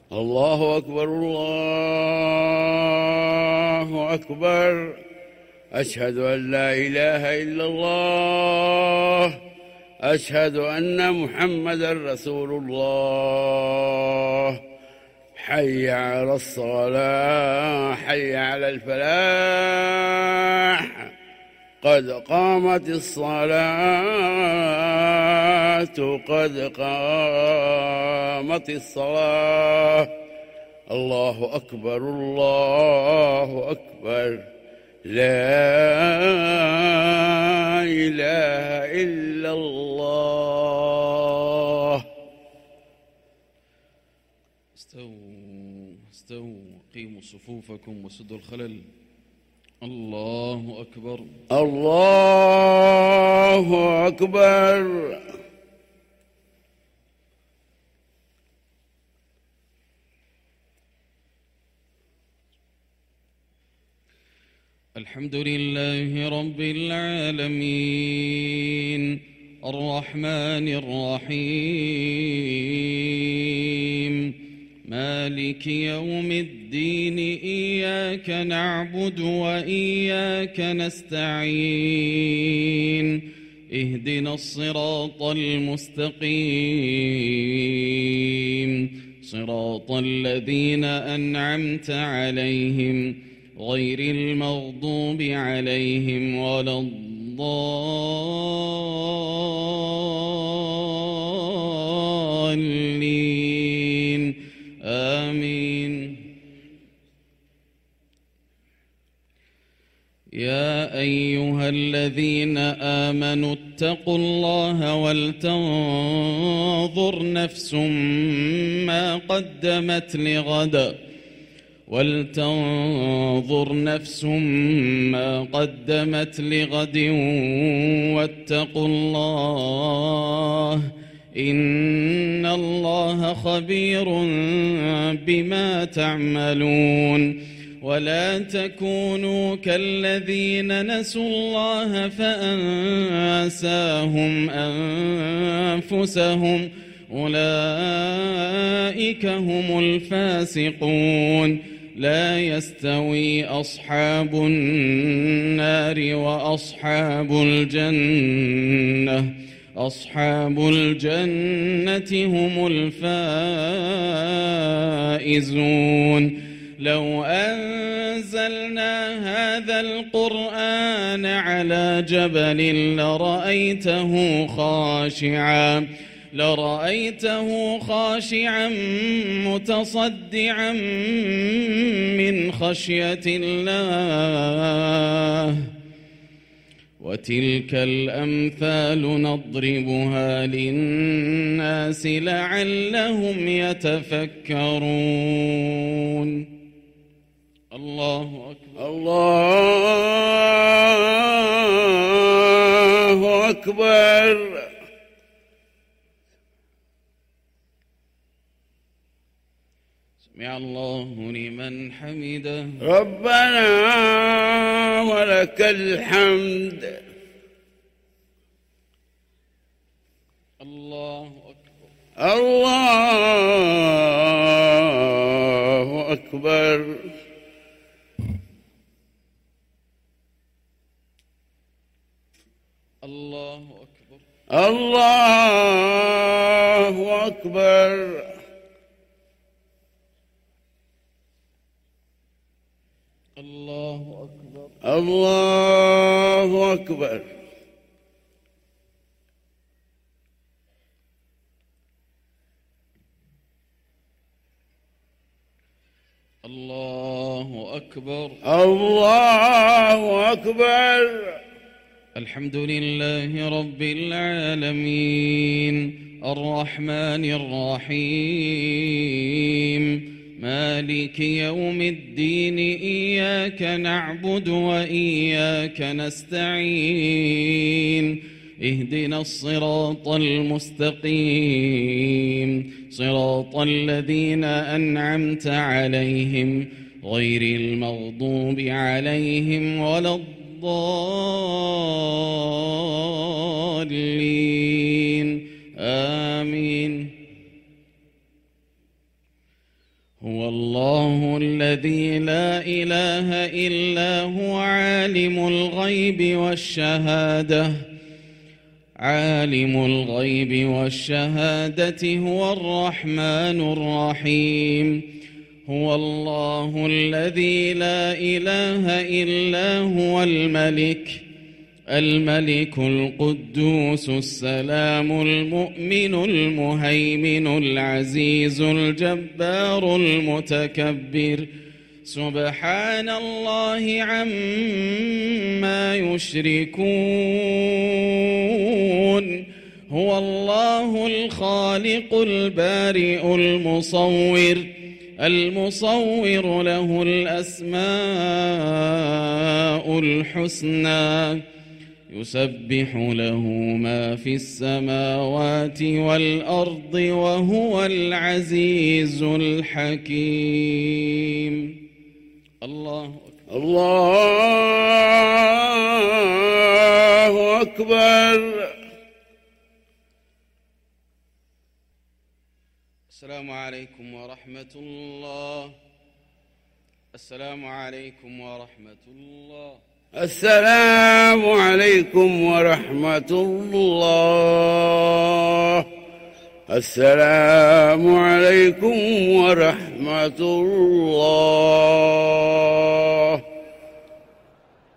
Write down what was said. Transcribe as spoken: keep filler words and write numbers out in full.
الله أكبر الله أكبر. أشهد أن لا إله إلا الله. أشهد أن محمدًا رسول الله. حي على الصلاة، حي على الفلاح، قد قامت الصلاة، قد قامت الصلاة. الله أكبر الله أكبر. لا إله إلا الله. استووا استووا قيموا صفوفكم وسدوا الخلل. الله أكبر الله أكبر. الحمد لله رب العالمين الرحمن الرحيم مالك يوم الدين. إياك نعبد وإياك نستعين. اهدنا الصراط المستقيم صراط الذين أنعمت عليهم غير المغضوب عليهم ولا الضالين. آمين. يا أيها الذين آمنوا اتقوا الله ولتنظر نفس ما قدمت لغد ولتنظر نفس ما قدمت لغد واتقوا الله إن الله خبير بما تعملون. ولا تكونوا كالذين نسوا الله فأنساهم أنفسهم أولئك هم الفاسقون. لا يستوي أصحاب النار وأصحاب الجنة أصحاب الجنة هم الفائزون. لو أنزلنا هذا القرآن على جبل لرأيته خاشعا لرأيته خاشعا متصدعا من خشية الله. وتلك الأمثال نضربها للناس لعلهم يتفكرون. الله أكبر الله أكبر. سمع الله لمن حمده. ربنا ولك الحمد. الله أكبر الله أكبر. الله أكبر الله أكبر. الله أكبر الله أكبر. الله أكبر الله أكبر. الحمد لله رب العالمين الرحمن الرحيم مالك يوم الدين. إياك نعبد وإياك نستعين. اهدنا الصراط المستقيم صراط الذين أنعمت عليهم غير المغضوب عليهم ولا الضالين. آمين. هو الله الذي لا إله إلا هو عالم الغيب والشهادة عالم الغيب والشهادة هو الرحمن الرحيم هو الله الذي لا إله إلا هو الملك الملك القدوس السلام المؤمن المهيمن العزيز الجبار المتكبر سبحان الله عما يشركون هو الله الخالق البارئ المصور المصور له الأسماء الحسنى يسبح له ما في السماوات والأرض وهو العزيز الحكيم. الله أكبر. الله أكبر. السلام عليكم ورحمة الله. السلام عليكم ورحمة الله. السلام عليكم ورحمة الله. السلام عليكم ورحمة الله.